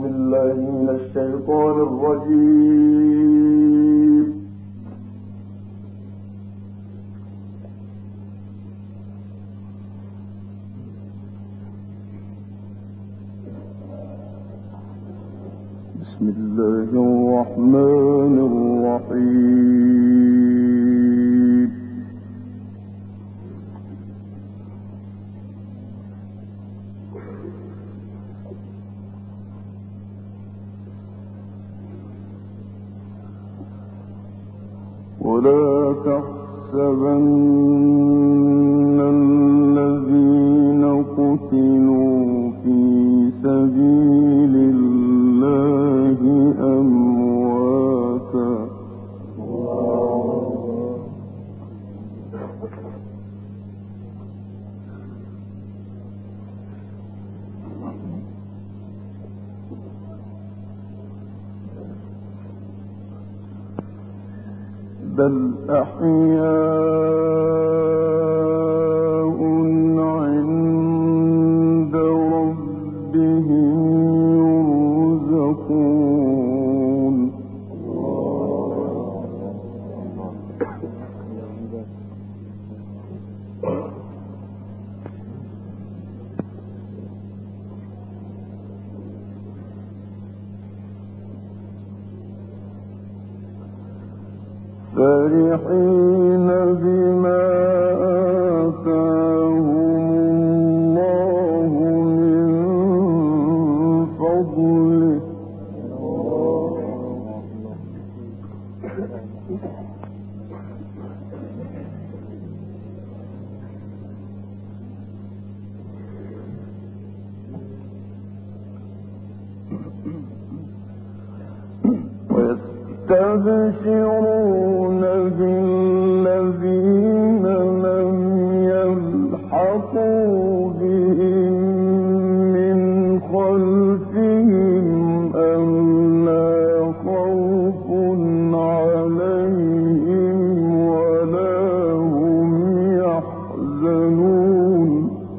بالله من الشيطان الرجيم. بسم الله الرحمن الرحيم. ولا تحسبن الذين قتلوا في سبيل الله أمواتا بل أحياء عند ربهم يرزقون. فرحين بما آتاهم الله من فضله ويستبشرون بالذين لم يلحقوا بهم من خلفهم ألا خوف عليهم ولا هم يحزنون.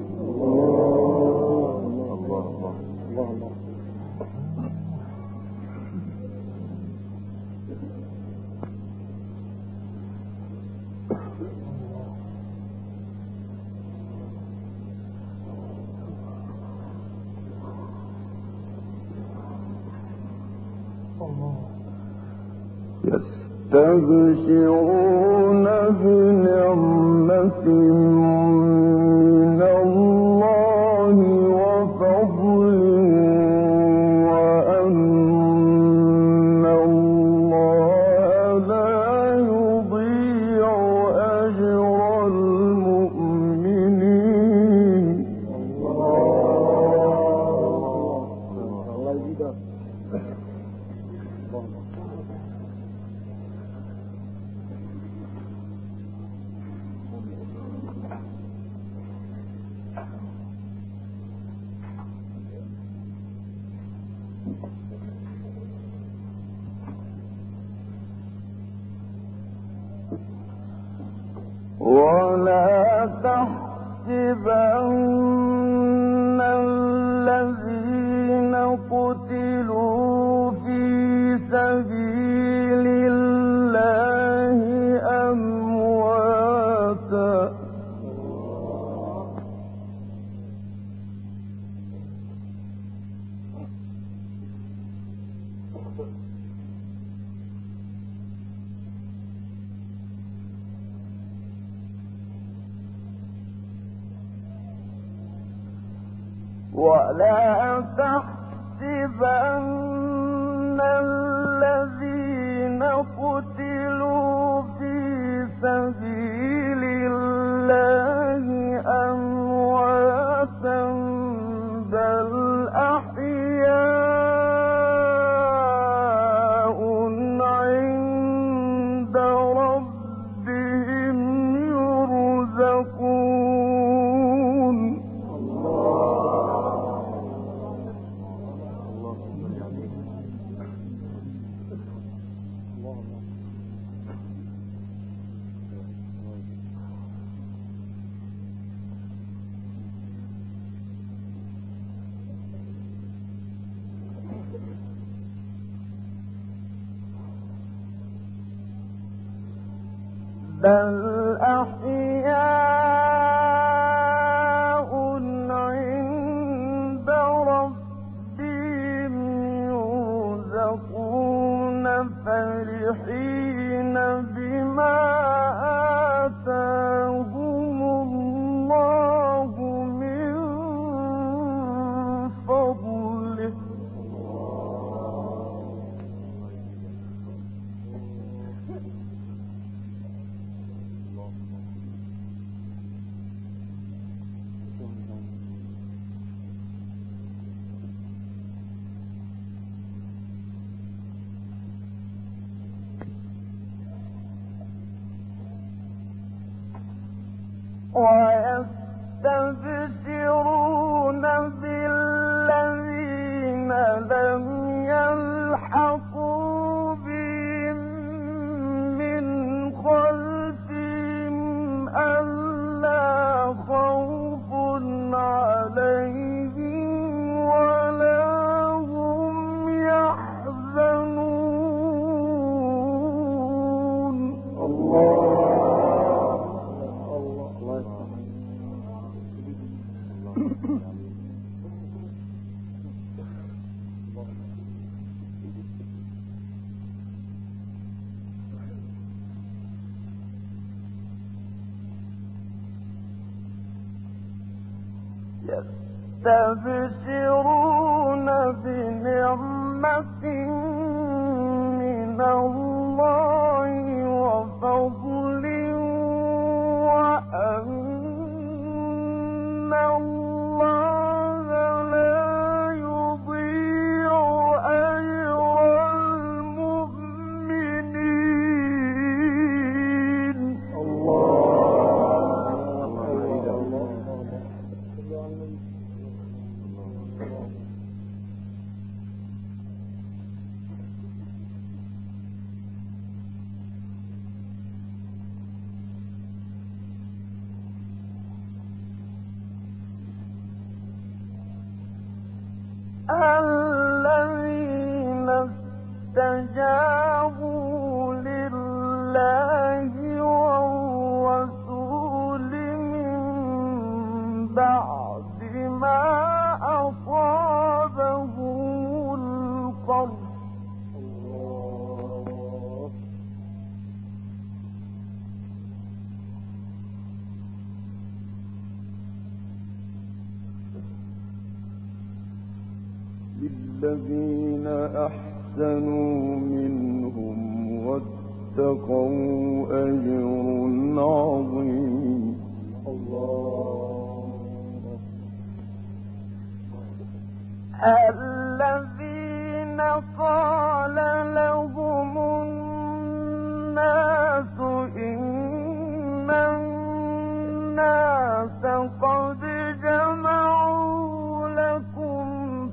يستبشرون بنعمة من الله وفضل وأن الله لا يضيع أجر المؤمنين. ولا تحسبن الذين قتلوا في سبيل الله أمواتا ولا تحسبن الذين قتلوا في سبيل الله أمواتا بل أحياء عند ربهم يرزقون. بل أحياء عند ربهم يرزقون فرحين بما آتاهم الله من فضله ويستبشرون بالذين لم يلحقوا بهم من خلفهم ألا خوف عليهم ولا هم يحزنون. يستبشرون بنعمة من الله وفضل وأن الله لا يضيع أجر المؤمنين. الذين استجابوا لله والرسول من بعد ما أصابهم القرح للذين أحسنوا منهم واتقوا أجر عظيم. الذين قال لهم الناس إن الناس قد جمعوا لكم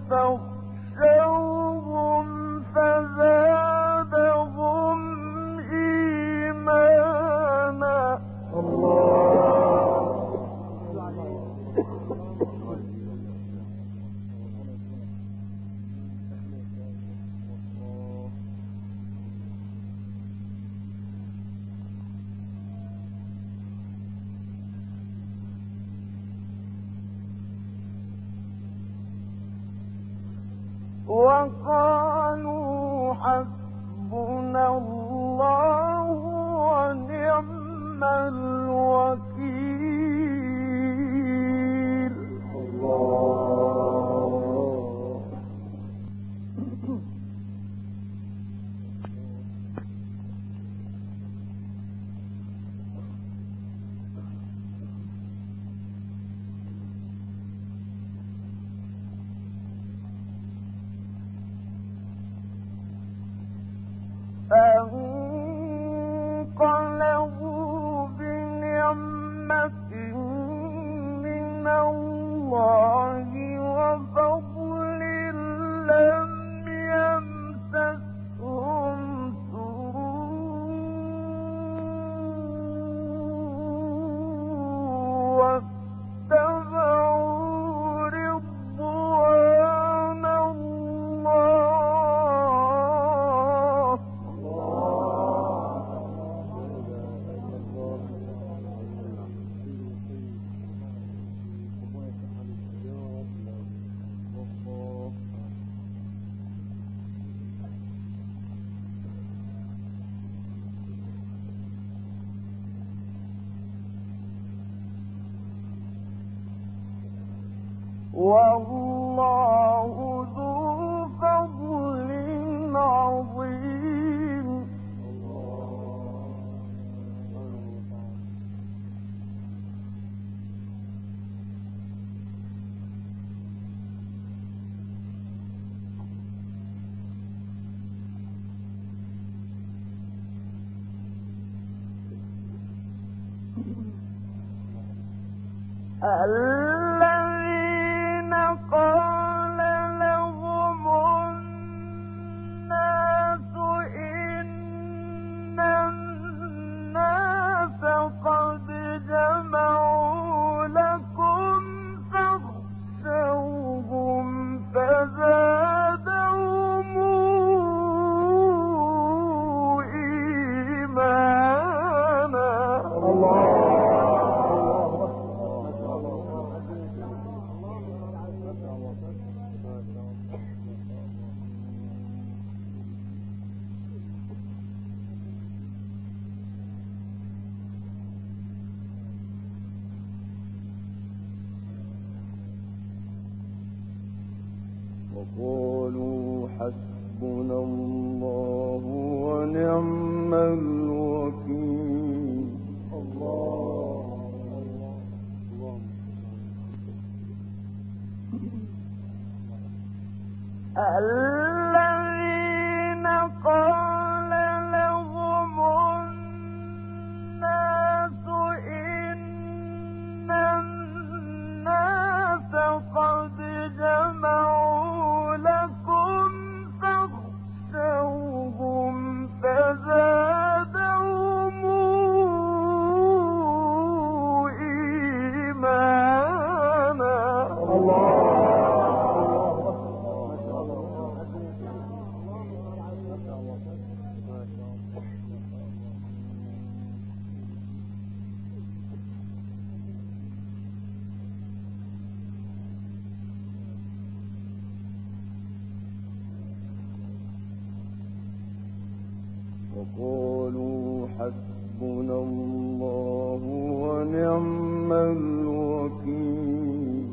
فاخشوهم فزادهم إيمانا. وقالوا حسبنا الله ونعم الوكيل. والله ذو فضل عظيم. الذين قال لهم الناس إن الناس قد جمعوا لكم فاخشوهم فزادهم إيمانا. وقالوا حسبنا الله ونعم الوكيل. الذين قال لهم الناس إن الناس قد جمعوا لكم فاخشوهم فزادهم إيمانا. وقالوا حسبنا الله ونعم الوكيل.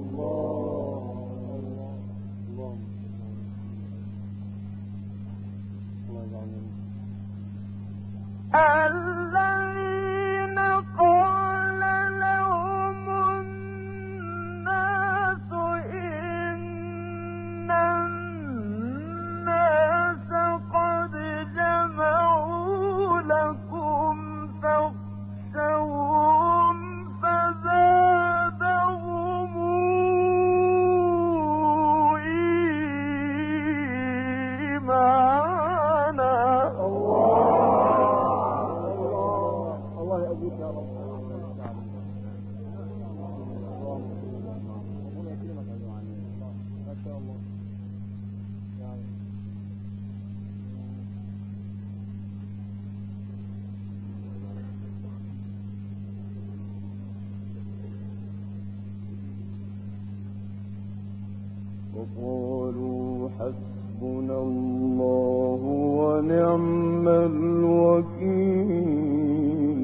الذين قال لهم الناس إن الناس قد جمعوا لكم فاخشوهم فزادهم إيمانا. الله يأجيك يا رب. ما شاء الله. وقالوا حسبنا الله ونعم الوكيل.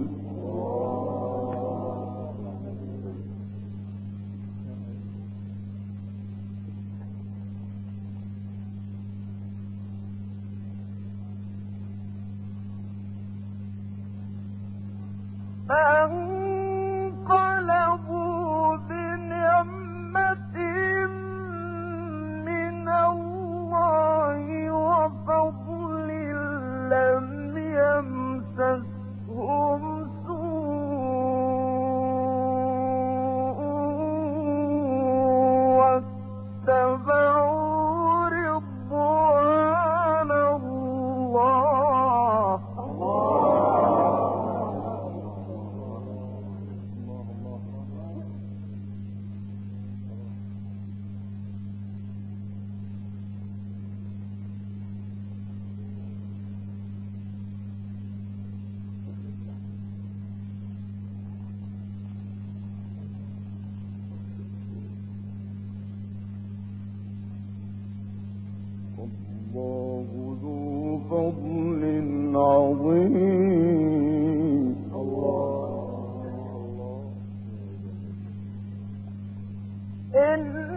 فانقلبوا بنعمة من الله وفضل لم يمسسهم سوء واتبعوا رضوان الله. الله ذو فضل عظيم. الله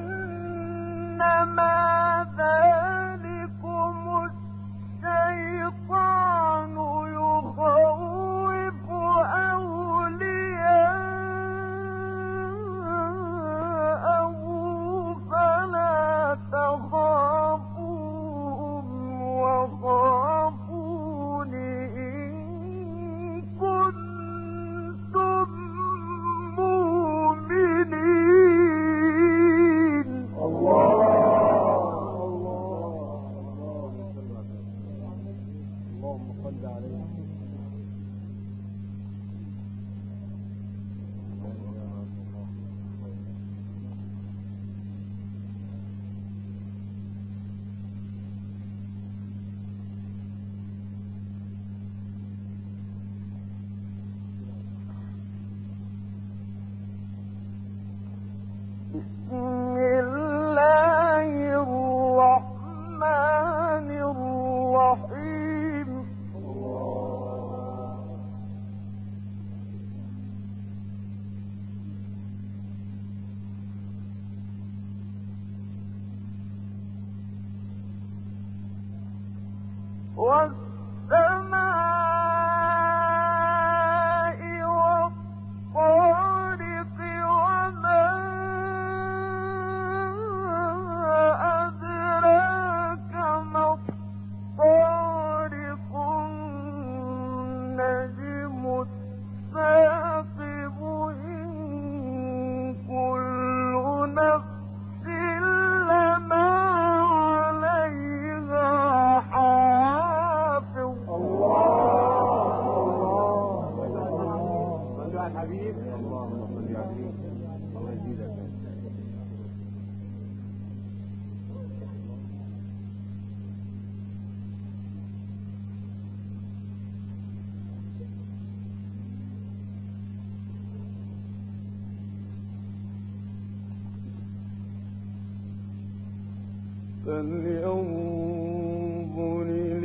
فلينظر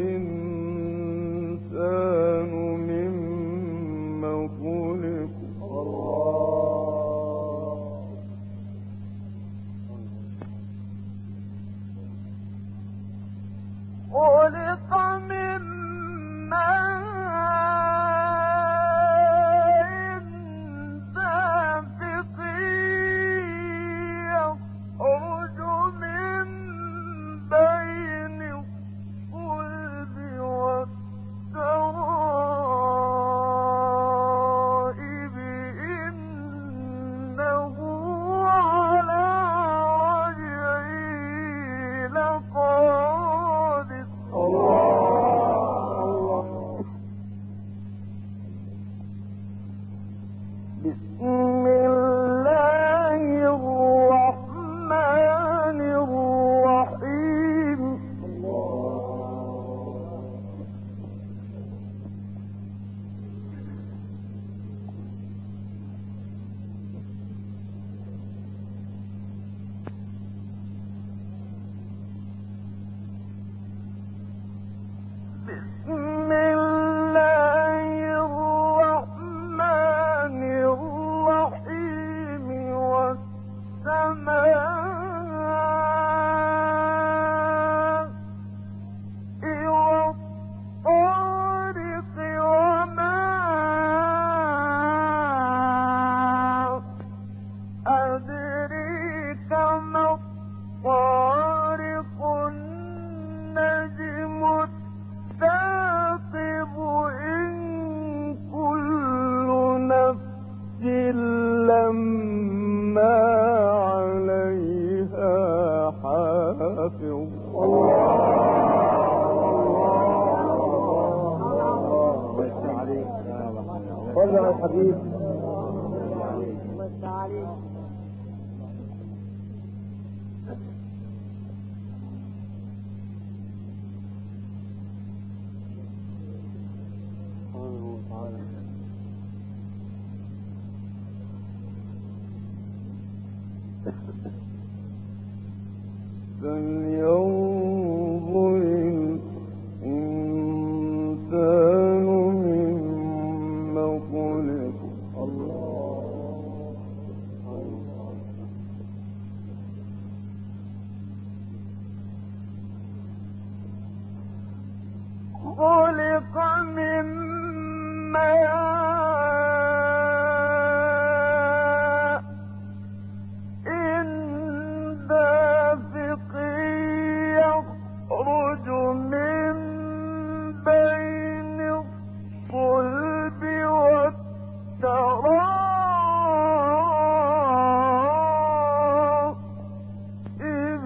الإنسان مما خلق خلق من ماء دافق يخرج من بين الصلب والترائب إنه على رجعه لقادر بسم الله الرحمن الرحيم بسم الله الرحمن الرحيم والسماء والطارق وما أدريك ما الطارق النجم الثاقب إن كل نفس لما عليها حافظ صلى على الحبيب فلينظر الإنسان مما خلق خلق من ماء دافق يخرج من بين الصلب والترائب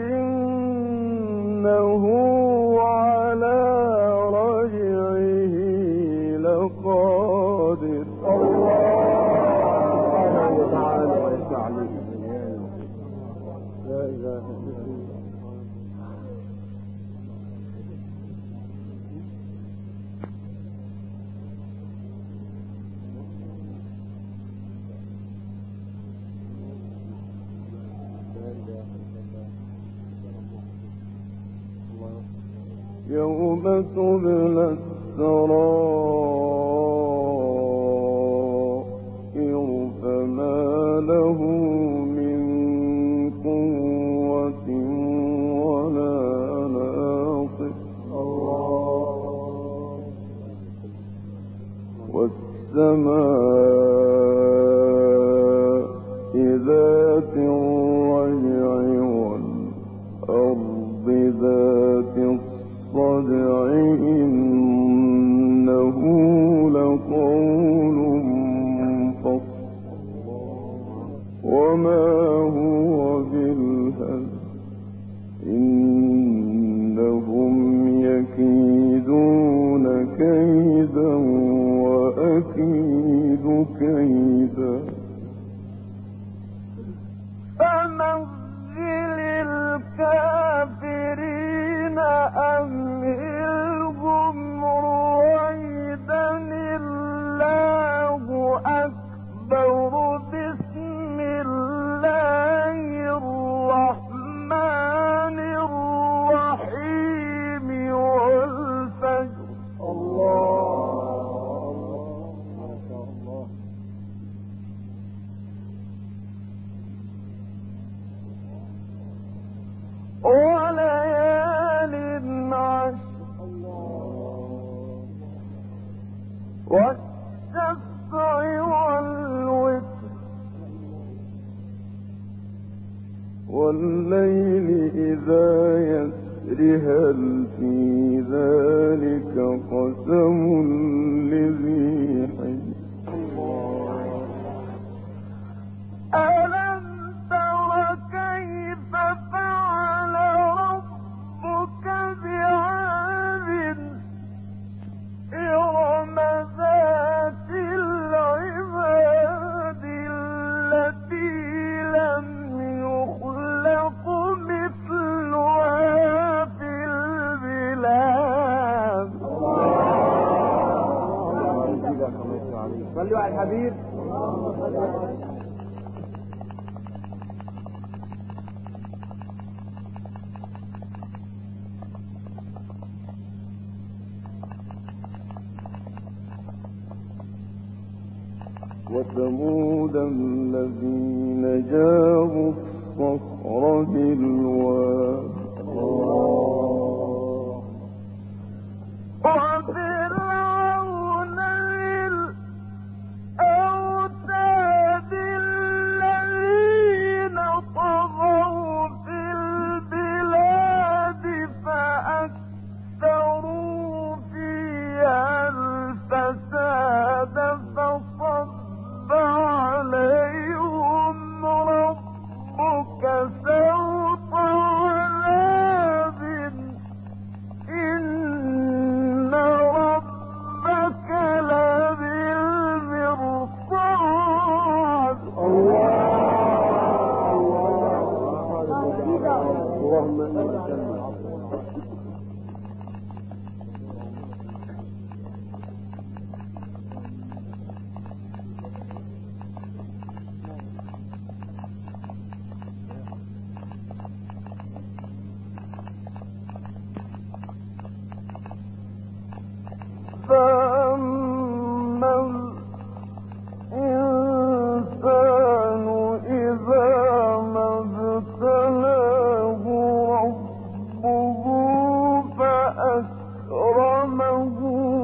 إنه على رجعه لقادر لا إله إلا الله يوم تبلى السرائر فما له من قوة ولا ناصر والسماء ذات الرجع والأرض ذات الصدع إنه لقول فصل وما هو بالهزل إنهم يكيدون كيدا وأكيد كيدا فمهل الكافرين أمهلهم رويدا الله أكبر بسم الله الرحمن الرحيم والفجر وليال عشر والشفع والوتر والليل إذا يسر هل في ذلك قسم لذي حجر ألم تر كيف فعل ربك بعاد إرم ذات العماد التي لم يخلق مثلها في البلاد صلوا على الحبيب. وثمود الذين جابوا الصخر بالواد وفرعون الأوتاد الذين طغوا في البلاد فأكثروا فيها الفساد فصب عليهم ربك سوط عذاب إن ربك لبالمرصاد اللهم انك فأما الإنسان إذا ما ابتلاه ربه فأكرمه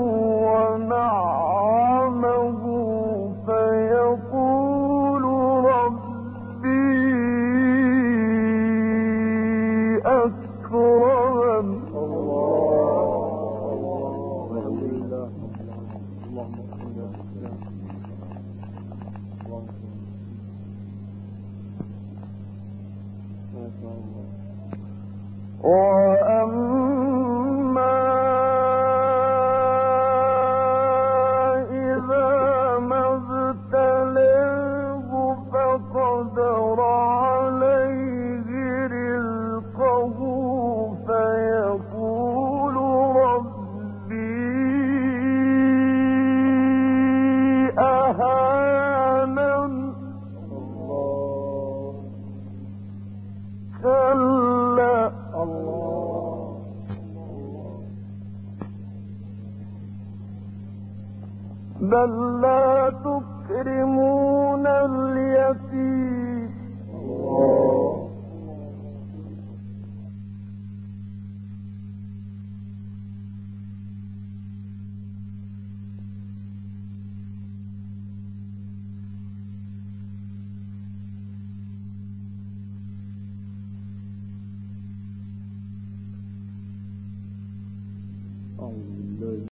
ونعمه فيقول ربي أكرمن وأما إذا ما ابتلاه فقدر عليه رزقه فيقول ربي أهانن كلا بل لا تكرمون اليتيم أعوذ بالله